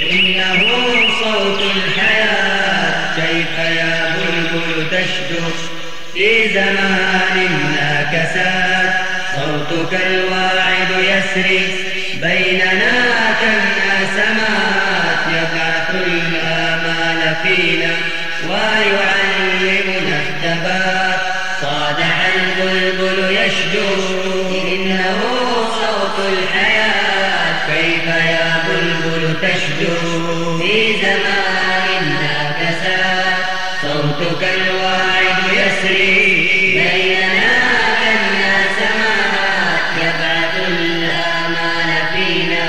إنه صوت الحياة كيف يا بلبل تشدو في زمان ناكسات صوتك الواعد يسري بيننا كالنسمات يبعث الآمال فينا ويعلمنا الثبات صادح البلبل يشدو إنه صوت الحياة كيف يا بلبل تشدو في زمان ناكسات صوتك الواعد يسري بيننا كالنسمات يبعث الآمال فينا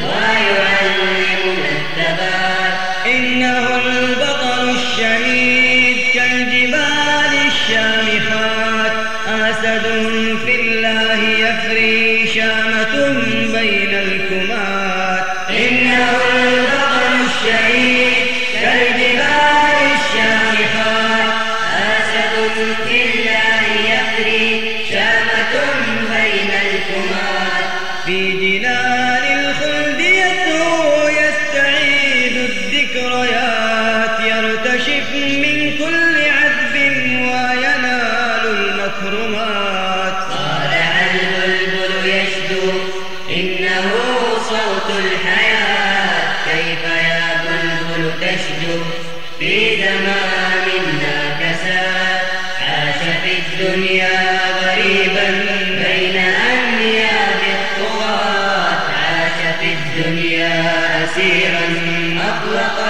ويعلمنا الثبات إنه البطل الشهيد كالجبال الشامخات أسد في الله يفري شامة بين الكمات إنه البطل الشهيد كالجبال الشامخات أسد في الله يفري شامة بين الكمات في جنان الخلد يسهو يستعيد الذكريات يرتشف من كل عذب وينال المكرمات صالح البلبل يشدو إنه صوت الحياة كيف يا بلبل تشدو في زمان ناكسات عاش في الدنيا غريبا بين أنياب الطغاة عاش في الدنيا أسيرا أطلق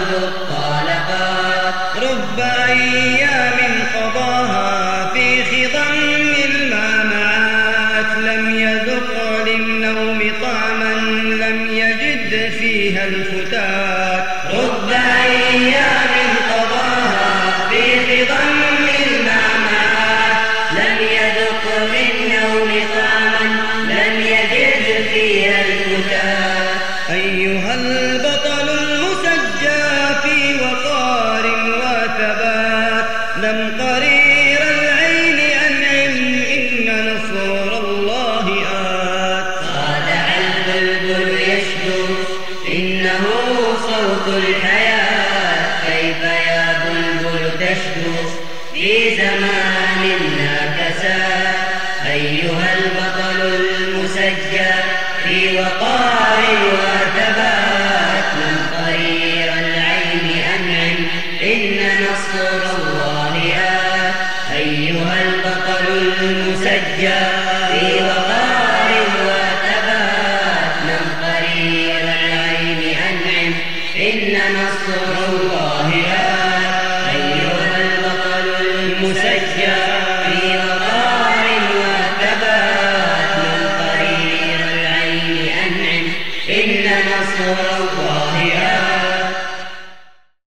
الطالقات رب أيام قضاها في خضم المامعات لم يذق للنوم طعما لم يجد فيها الفتات رب أيام قضاها في خضم المامعات لم يذق للنوم طعما لم يجد فيها الفتات أيها البطل المسجى في وقار وثبات لم قرير العين أنعم إن نصر الله آت صالح البلبل يشدو إنه صوت الحياة كيف يا بلبل تشدو في زمان ناكسات أيها البطل المسجى في وقار وثبات لم قرير العين أنعم إن نصر الله آت أيها البطل المسجى في وقار وثبات لم قرير العين أنعم إن نصر الله آت أيها البطل المسجى في وقار وثبات لم قرير العين أنعم إن نصر